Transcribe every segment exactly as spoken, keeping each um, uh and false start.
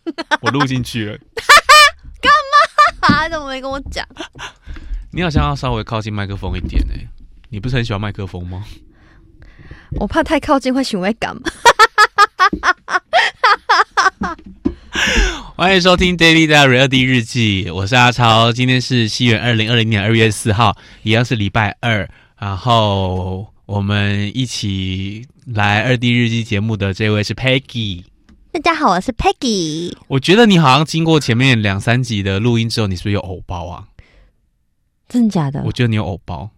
我录进去了。 干嘛？怎么没跟我讲？ 你好像要稍微靠近麦克风一点哎、欸，你不是很喜欢麦克风吗？ 我怕太靠近会想会感。 欢迎收听 Daily Diary 二 D 日记，我是阿超，今天是西元二零二零年二月四号，一样是礼拜二，然后我们一起来二 D 日记节目的这位是 Peggy。 大家好，我是 Peggy。 我觉得你好像经过前面两三集的录音之后，你是不是有偶包啊？ 真的假的？ 我觉得你有偶包，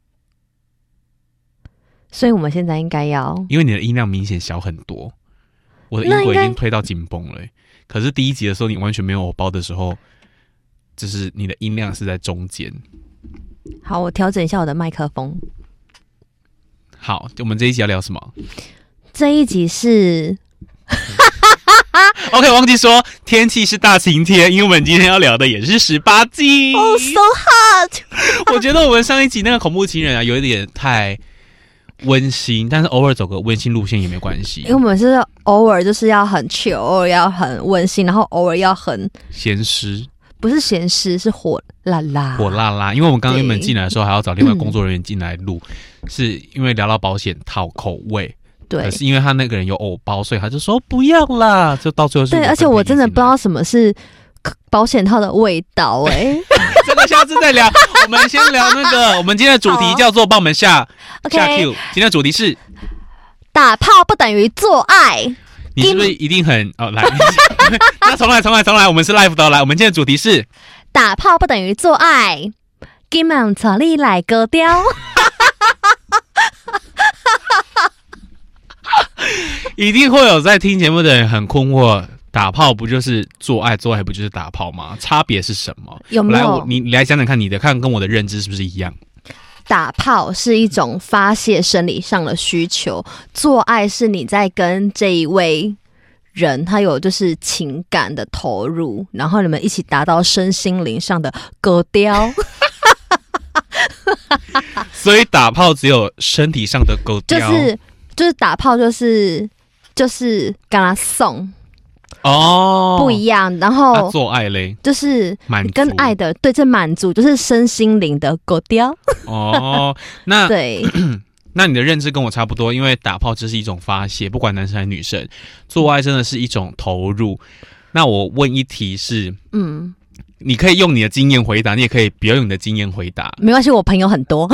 所以我们现在应该要， 因为你的音量明显小很多，我的音轨已经推到紧绷了、欸。可是第一集的时候，你完全没有偶包的时候，就是你的音量是在中间。 好，我调整一下我的麦克风。 好，我们这一集要聊什么？ 这一集是 OK， 忘记说天气是大晴天，因为我们今天要聊的也是十八禁。 Oh, so hot！ 我觉得我们上一集那个恐怖情人啊，有一点太温馨，但是偶尔走个温馨路线也没关系。 因为我们是偶尔就是要很 chill， 偶尔要很温馨，然后偶尔要很咸湿， 不是咸湿，是火辣辣， 火辣辣。因为我们刚刚原本进来的时候还要找另外工作人员进来录，嗯、是因为聊到保险套口味。 对， 可是因为他那个人有偶包，所以他就说不要啦，就到最后是对，而且我真的不知道什么是保险套的味道哎、欸， 这个下次再聊。我们先聊那个，我们今天的主题叫做帮我们下下 Q。今天的主题是打炮不等于做爱。 你是不是一定很哦？来，那重来，重来，重来。我们是 live 的，来，我们今天的主题是打炮不等于做爱。今晚找你来割掉。 一定会有在听节目的人很困惑，打炮不就是做爱，做爱不就是打炮吗？差别是什么？ 有没有？ 来，你你来讲讲看，你的看跟我的认知是不是一样？ 打炮是一种发泄生理上的需求，做爱是你在跟这一位人他有就是情感的投入，然后你们一起达到身心灵上的割掉。 所以打炮只有身体上的割掉， 就是就是打炮就是就是跟他送哦， 不一样。然后、 啊、做爱嘞， 就是跟爱的对，这满足就是身心灵的割掉。 哦，那对。 那你的认知跟我差不多，因为打炮只是一种发泄，不管男生还是女生，做爱真的是一种投入。那我问一题是，嗯，你可以用你的经验回答，你也可以不要用你的经验回答， 没关系，我朋友很多。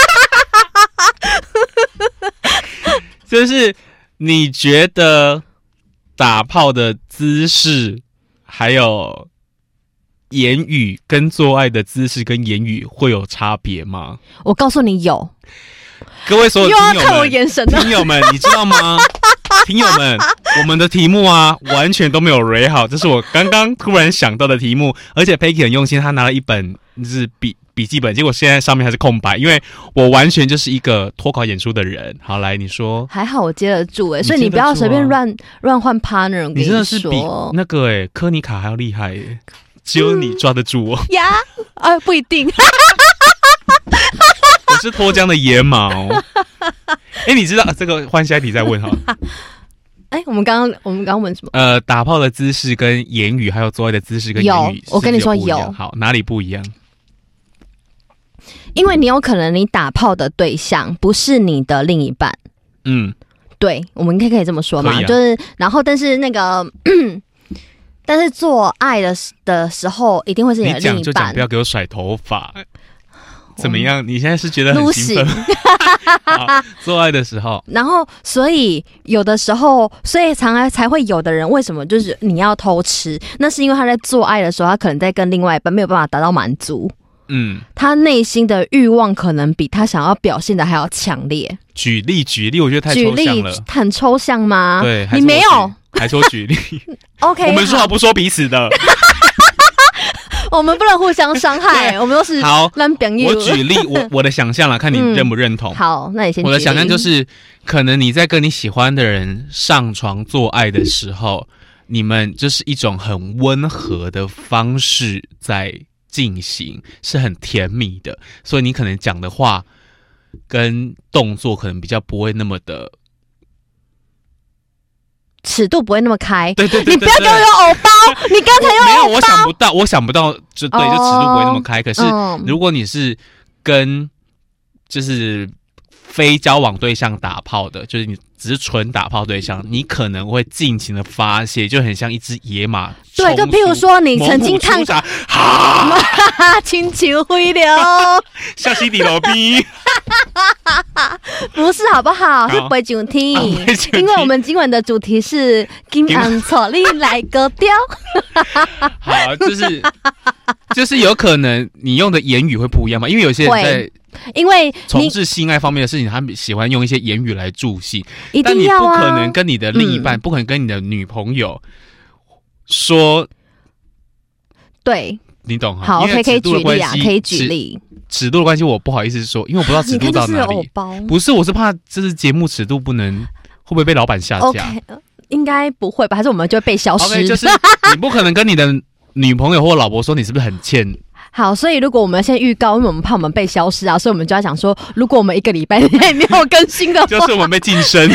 就是你觉得打炮的姿势，还有言语跟做爱的姿势跟言语会有差别吗？ 我告诉你有。 各位所有听友们， 又要看我眼神了， 听友们，你知道吗？听友们，我们的题目啊，完全都没有 read 好，这是我刚刚突然想到的题目，而且 Peggy 很用心，他拿了一本就是笔笔记本，结果现在上面还是空白，因为我完全就是一个脱稿演出的人。好，来你说， 还好我接得住哎、欸，所以你不要随便乱乱换 partner。我跟你真的是比那个哎、欸、科尼卡还要厉害哎、欸，只有你抓得住我、 嗯、呀，啊不一定。 我是脱缰的野马哦。哎、欸，你知道、啊、这个换下一题再问好了。 哎、欸，我们刚刚我们刚刚问什么？ 呃，打炮的姿势跟言语，还有做爱的姿势跟言语， 有，我跟你说有。 好，哪里不一样？ 因为你有可能你打炮的对象不是你的另一半。嗯，对，我们应该可以这么说嘛，啊、就是然后但是那个。但是做爱的的时候，一定会是你的另一半。 你讲就讲，不要给我甩头发。怎么样？你现在是觉得很兴奋？好，做爱的时候， 然后所以有的时候，所以常常才会有的人为什么就是你要偷吃？那是因为他在做爱的时候，他可能在跟另外一半没有办法达到满足。嗯，他内心的欲望可能比他想要表现的还要强烈。 举例举例，我觉得太抽象了。 举例很抽象吗？ 对， 你没有， 还说举例。 OK， 我们说好不说彼此的。 我们不能互相伤害，我们都是好烂朋友。 我举例，我我的想象啦，看你认不认同。 嗯、好，那你先举例。 我的想象就是，可能你在跟你喜欢的人上床做爱的时候，你们就是一种很温和的方式在进行，是很甜蜜的，所以你可能讲的话跟动作可能比较不会那么的尺度不会那么开。 对对 对, 对, 对， 你不要给我有偶包你刚才又没有，我想不到，我想不到，就对，就尺度不会那么开。可是如果你是跟就是非交往对象打炮的，就是你只是纯打炮对象，你可能会尽情的发泄，就很像一只野马。 对，就譬如说你曾经看过哈，亲情回流， 下西底楼逼。 不是好不好？是背景听，因为我们今晚的主题是金安错你来个雕。 好，就是就是有可能你用的言语会不一样嘛，因为有些人在。因为从事性爱方面的事情，他们喜欢用一些言语来助兴， 一定要啊， 但你不可能跟你的另一半，嗯、不可能跟你的女朋友说， 对， 你懂哈？ 好 ，OK， 可以举例啊，可以举例。 尺度的关系，我不好意思说，因为我不知道尺度到哪里。不是，我是怕这是节目尺度不能，会不会被老板下架？ okay, 应该不会吧？还是我们就会被消失？Okay, 就是你不可能跟你的女朋友或老婆说你是不是很欠。 好，所以如果我们先预告，因为我们怕我们被消失啊，所以我们就要讲说，如果我们一个礼拜内没有更新的话， 就是我们被晋升。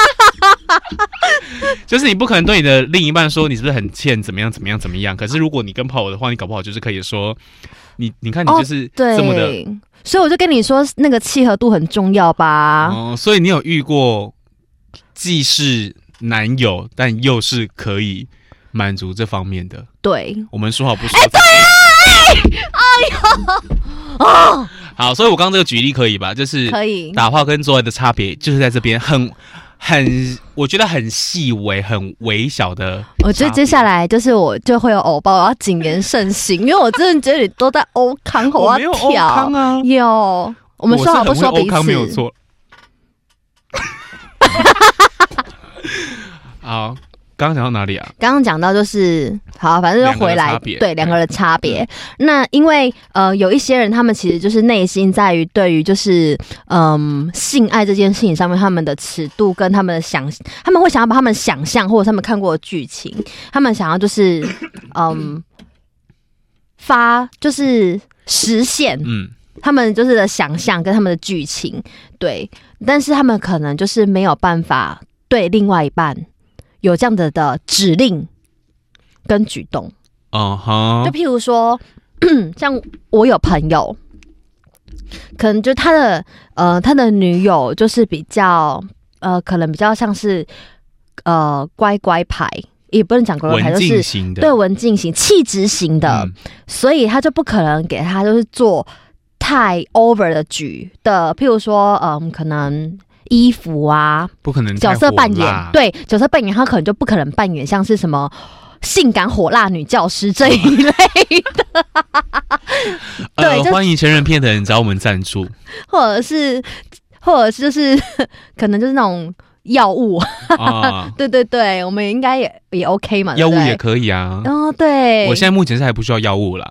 就是你不可能对你的另一半说你是不是很欠怎么样怎么样怎么样，可是如果你跟炮友的话，你搞不好就是可以说，你你看你就是这么的， 哦、所以我就跟你说，那个契合度很重要吧。 哦，所以你有遇过既是男友，但又是可以满足这方面的？ 对， 我们说好不说？ 哎，对啊。哎呦，哦， 好，所以我刚刚这个举例可以吧？就是可以打炮跟做爱的差别，就是在这边很很，我觉得很细微、很微小的。 我觉得接下来就是我就会有偶包，我要谨言慎行，因为我真的觉得你都在欧康，我要跳。没有欧康啊， 有，我们说好不说彼此？ 欧康没有错。好。刚刚讲到哪里啊？ 刚刚讲到就是好，反正就回来对两个人的差别。嗯、那因为呃，有一些人他们其实就是内心在于对于就是嗯性爱这件事情上面，他们的尺度跟他们的想，他们会想要把他们想象或者他们看过的剧情，他们想要就是嗯发就是实现，嗯，他们就是的想象跟他们的剧情对，但是他们可能就是没有办法对另外一半。有这样的的指令跟举动，嗯哼，就譬如说，像我有朋友，可能就他的呃他的女友就是比较呃可能比较像是呃乖乖牌，也不能讲乖乖牌，就是对文静型、气质型的，嗯、所以他就不可能给他就是做太 over 的举的，譬如说，嗯，可能。衣服啊， 不可能角色扮演，对角色扮演，他可能就不可能扮演像是什么性感火辣女教师这一类的。 对，呃、欢迎前人片的人找我们赞助， 或者是，或者是就是可能就是那种药物。啊、对对对，我们应该也也 OK 嘛， 药物也可以啊。 哦，对， 我现在目前是还不需要药物啦。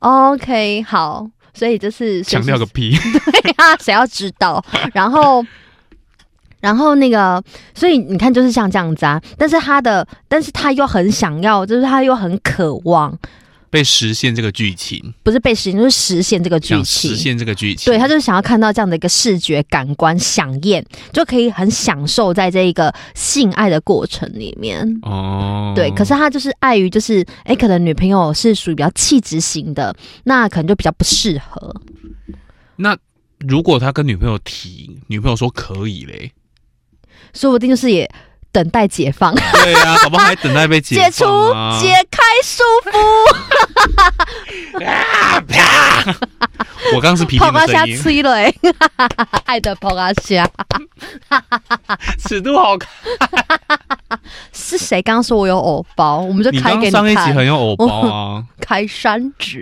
OK， 好，所以就是强调个屁。 对啊，谁要知道？然后。然后那个，所以你看，就是像这样子啊。但是他的，但是他又很想要，就是他又很渴望被实现这个剧情， 不是被实现，就是实现这个剧情， 实现这个剧情。 对，他就是想要看到这样的一个视觉感官响艳，就可以很享受在这一个性爱的过程里面。哦，对。可是他就是碍于，就是哎，可能女朋友是属于比较气质型的，那可能就比较不适合。 那如果他跟女朋友提，女朋友说可以嘞？ 说不定就是也等待解放。 对啊，搞不好还等待被解放、啊、 解除、解开束缚。啊啪！我刚刚是皮皮的声音。 吹了哎、欸，爱的泡阿虾， 尺度好看。 是谁刚刚说我有偶包？我们就开给你看。 你刚上一集很有偶包啊， 开山指。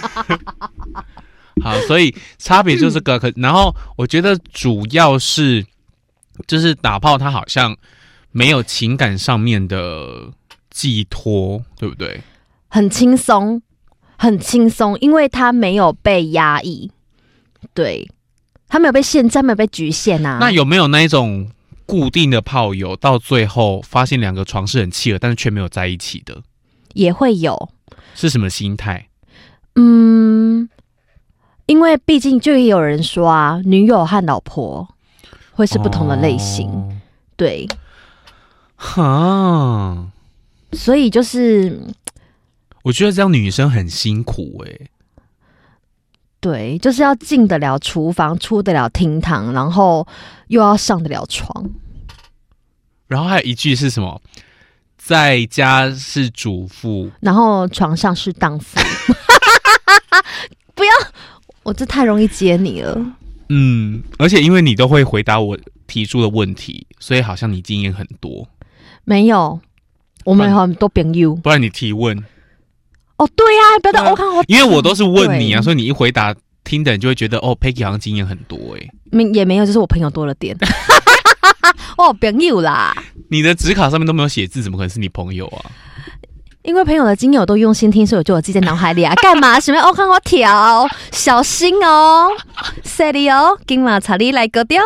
好，所以差别就是这个。可然后我觉得主要是。就是打炮，它好像没有情感上面的寄托，对不对？ 很轻松，很轻松，因为它没有被压抑，对，它没有被限制，没有被局限啊。 那有没有那一种固定的炮友，到最后发现两个床是很契合，但是却没有在一起的？ 也会有。 是什么心态？ 嗯，因为毕竟就也有人说啊，女友和老婆。会是不同的类型，哦、对，哈，所以就是我觉得这样女生很辛苦哎、欸。 对，就是要进得了厨房，出得了厅堂，然后又要上得了床。 然后还有一句是什么？在家是主妇， 然后床上是荡妇。不要，我这太容易接你了。 嗯，而且因为你都会回答我提出的问题，所以好像你经验很多。 没有，我们有很多朋友。 不然你提问。 哦，对呀、啊，不要我看我， 因为我都是问你啊，所以你一回答，听的人就会觉得哦 ，Peggy 好像经验很多哎、欸。 没也没有，就是我朋友多了点。我有朋友啦。 你的纸卡上面都没有写字，怎么可能是你朋友啊？ 因为朋友的经验我都用心听，所以我就有记在脑海里啊。干嘛？什么？我看我调，小心哦 ，Sally 哦，今晚查理来割掉。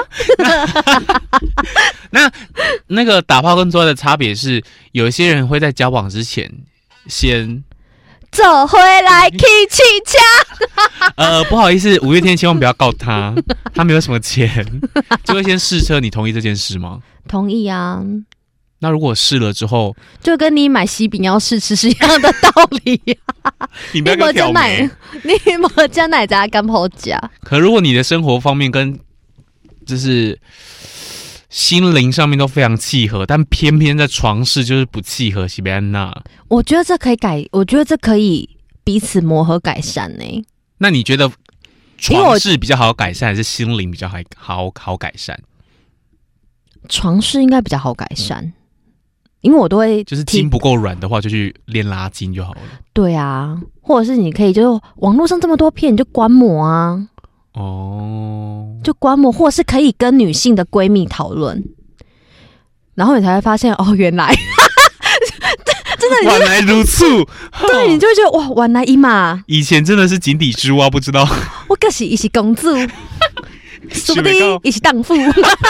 那那个打炮跟做爱的差别是，有一些人会在交往之前先走回来 K 气枪。 呃，不好意思，五月天千万不要告他，他没有什么钱，就会先试车。你同意这件事吗？ 同意啊。 那如果试了之后， 就跟你买喜饼要试吃是一样的道理、啊。 你不要给我挑眉， 你没加奶加干泡加。 可如果你的生活方面跟就是心灵上面都非常契合，但偏偏在床事就是不契合，西贝安娜。我觉得这可以改，我觉得这可以彼此磨合改善呢、欸。 那你觉得床事比较好改善，还是心灵比较好好好改善？ 床事应该比较好改善。嗯，因为我都会就是筋不够软的话，就去练拉筋就好了。对啊，或者是你可以就网络上这么多片，你就观摩啊。哦，就观摩，或者是可以跟女性的闺蜜讨论，然后你才会发现哦，原来真的晚来如醋。 对，你就会觉得哇，晚来一马。 以前真的是井底之蛙，不知道。 我可是一起公主，说不定一起荡妇。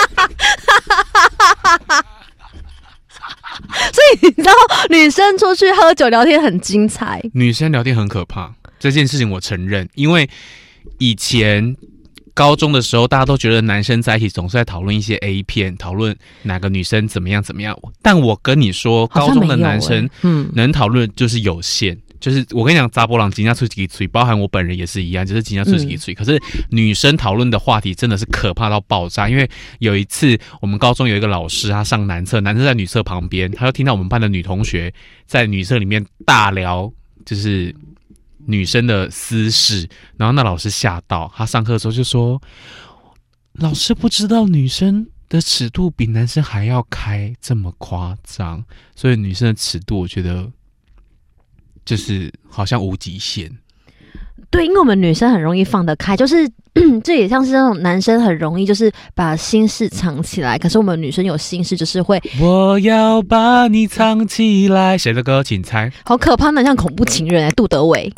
所以你知道，女生出去喝酒聊天很精彩。 女生聊天很可怕，这件事情我承认。因为以前高中的时候，大家都觉得男生在一起总是在讨论一些 A 片，讨论哪个女生怎么样怎么样。但我跟你说，高中的男生能讨论就是有限。就是我跟你讲，查甫人真的出几嘴，包含我本人也是一样，就是真的出几嘴。可是女生讨论的话题真的是可怕到爆炸。因为有一次我们高中有一个老师，他上男厕，男厕在女厕旁边，他就听到我们班的女同学在女厕里面大聊，就是女生的私事。然后那老师吓到，他上课的时候就说：“老师不知道女生的尺度比男生还要开，这么夸张。”所以女生的尺度，我觉得就是好像无极限。 对，因为我们女生很容易放得开，就是这也像是那种男生很容易就是把心事藏起来，可是我们女生有心事就是会我要把你藏起来。谁的歌请猜？ 好可怕，那像恐怖情人、欸、杜德伟。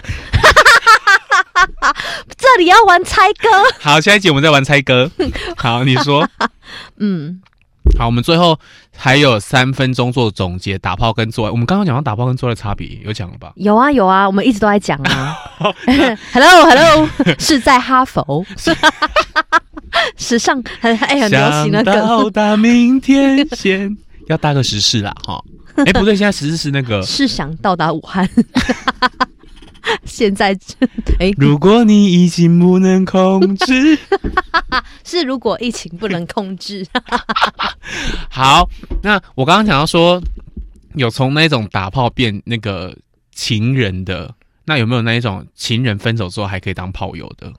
这里要玩猜歌。 好，下一集我们再玩猜歌。好，你说。 嗯， 好，我们最后还有三分钟做总结，打炮跟做爱。我们刚刚讲到打炮跟做爱的差别，有讲了吧？ 有啊有啊，我们一直都在讲啊。Hello Hello， 是在哈佛。时尚很哎很流行的歌。 想到达明天先要搭个时事啦哈。哎、欸，不对，现在时事是那个是想到达武汉。现在，哎、欸， 如果你疫情不能控制， 是如果疫情不能控制。 好，那我刚刚讲到说，有从那种打炮变那个情人的，那有没有那一种情人分手之后还可以当炮友的？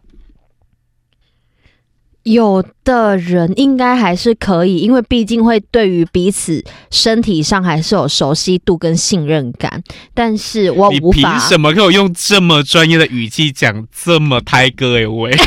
有的人应该还是可以，因为毕竟会对于彼此身体上还是有熟悉度跟信任感。但是我无法， 你凭什么给我用这么专业的语气讲这么胎哥哎喂？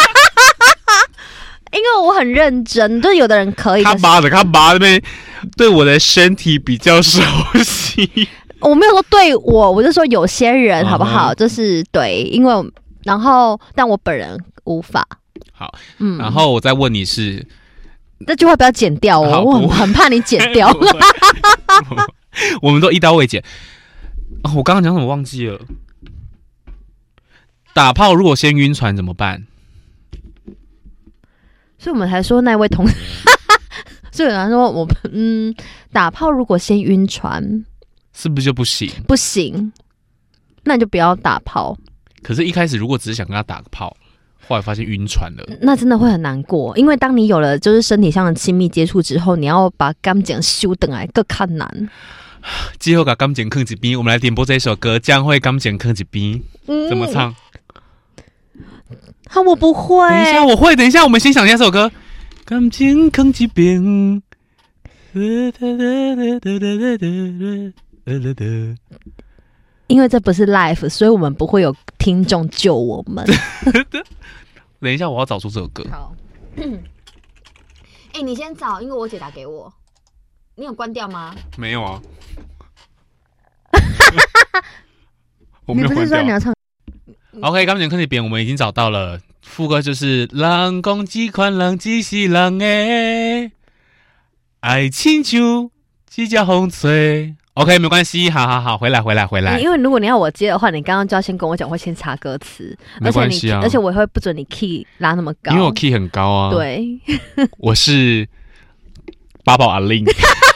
因为我很认真，就是有的人可以。 他妈的，他妈的，对我的身体比较熟悉。 我没有说对我，我就说有些人好不好？嗯、就是对，因为然后但我本人无法。 好，嗯，然后我再问你是这句话不要剪掉哦，我 很, 很怕你剪掉。 我们都一刀未剪。哦、我刚刚讲什么忘记了？打炮如果先晕船怎么办？ 所以我们才说那位同事，所以有人说我嗯，打炮如果先晕船， 是不是就不行？ 不行。 那你就不要打炮。 可是，一开始如果只是想跟他打个炮，后来发现晕船了， 那真的会很难过。因为当你有了就是身体上的亲密接触之后，你要把感情修等来更看难。 之后把感情放一边，我们来点播这首歌，将会感情放一边，嗯、怎么唱？ 啊，我不会。 等一下，我会。等一下，我们先想一下这首歌。感情放一边。 因为这不是 live， 所以我们不会有听众救我们。 等一下，我要找出这首歌。 好。哎、欸，你先找，因为我姐打给我。你有关掉吗？ 没有啊。我没有关掉。你不是说你要唱 ？OK， 感情放一边，我们已经找到了。副歌就是“人讲这款人只是人的，爱亲像一只风吹”。OK， 没关系，好好好，回来回来回来。 因为如果你要我接的话，你刚刚就要先跟我讲，会先查歌词， 没关系啊。 而且我也会不准你 key 拉那么高， 因为我 key 很高啊。 对， 我是八宝阿令。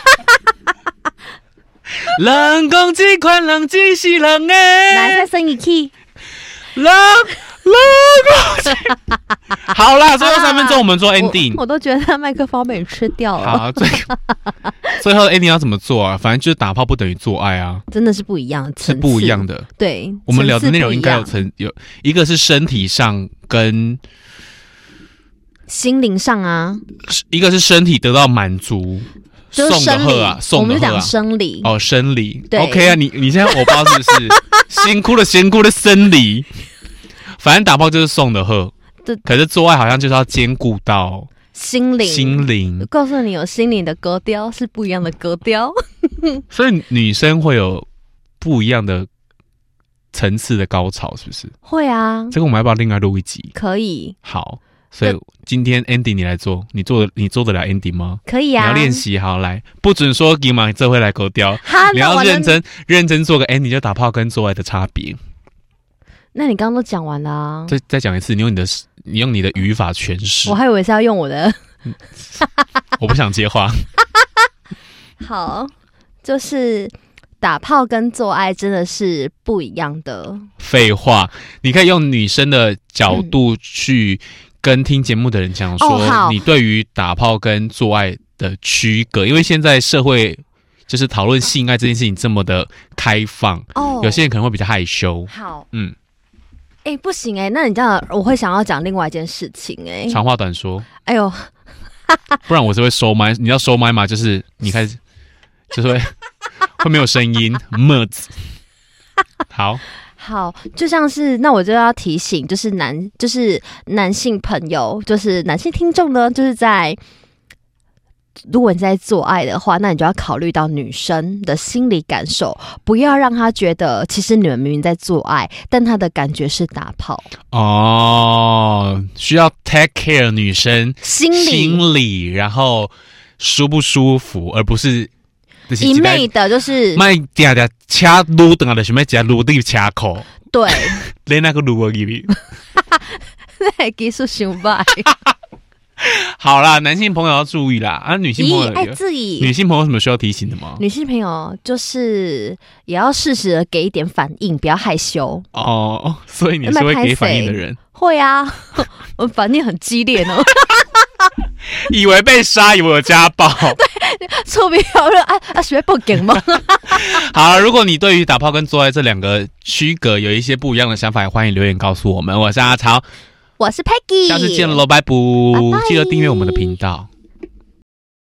人讲这款人只是人的， 哪再升一 key？ 人人讲，好啦，最后三分钟我们做 ending。 我, 我都觉得他麦克风被你吃掉了。 好，最最后 ending 要怎么做啊？反正就是打炮不等于做爱啊， 真的是不一样， 是不一样的。 对， 我们聊的内容应该有层有一个是身体上跟心灵上啊， 一个是身体得到满足。 就是生理啊， 送的我们讲生理哦，生理。OK 啊，你你现在我包是不是辛苦的辛苦的生理？反正打炮就是送的喝，可是做爱好像就是要兼顾到心灵。 心灵， 告诉你，有心灵的格调是不一样的格调， 所以女生会有不一样的层次的高潮，是不是？ 会啊， 这个我们要不要另外录一集？ 可以。 好。所以今天 ending 你来做，你做你做得了 ending 吗？ 可以啊， 你要练习好来，不准说给嘛这回来勾掉，你要认真认真做个 ending， 就打炮跟做爱的差别。 那你刚刚都讲完了啊， 再再讲一次，你用你的你用你的语法诠释。 我还以为是要用我的， 我不想接话。 好，就是打炮跟做爱真的是不一样的。 废话，你可以用女生的角度去。跟听节目的人讲说、哦，你对于打炮跟做爱的区隔，因为现在社会就是讨论性爱这件事情这么的开放，哦，有些人可能会比较害羞。 好， 嗯， 哎、欸，不行哎、欸，那你这样我会想要讲另外一件事情哎、欸， 长话短说。 哎呦， 不然我是会收麦，你要收麦嘛？就是你开始就是会会没有声音，么子。好。 好，就像是那我就要提醒，就是男，就是男性朋友，就是男性听众呢，就是在如果你在做爱的话，那你就要考虑到女生的心理感受，不要让她觉得其实你们明明在做爱，但她的感觉是打炮。 哦，需要 take care 女生心理， 心理，然后舒不舒服，而不是。 一昧的就是卖嗲嗲掐撸等啊的，什么加撸的掐口？ 对， 连那个撸而已。 那技术伤败。 好啦，男性朋友要注意啦，啊，女性朋友爱自己。 女性朋友有什么需要提醒的吗？ 女性朋友就是也要适时的给一点反应，不要害羞。 哦，所以你是会给反应的人？ 会啊，我反应很激烈呢。 以为被杀，以为有家暴。 对，出名好热啊啊！学报警吗？ 好，如果你对于打炮跟做爱这两个区隔有一些不一样的想法，欢迎留言告诉我们。我是阿曹， 我是 Peggy， 下次见喽，拜拜！记得订阅我们的频道。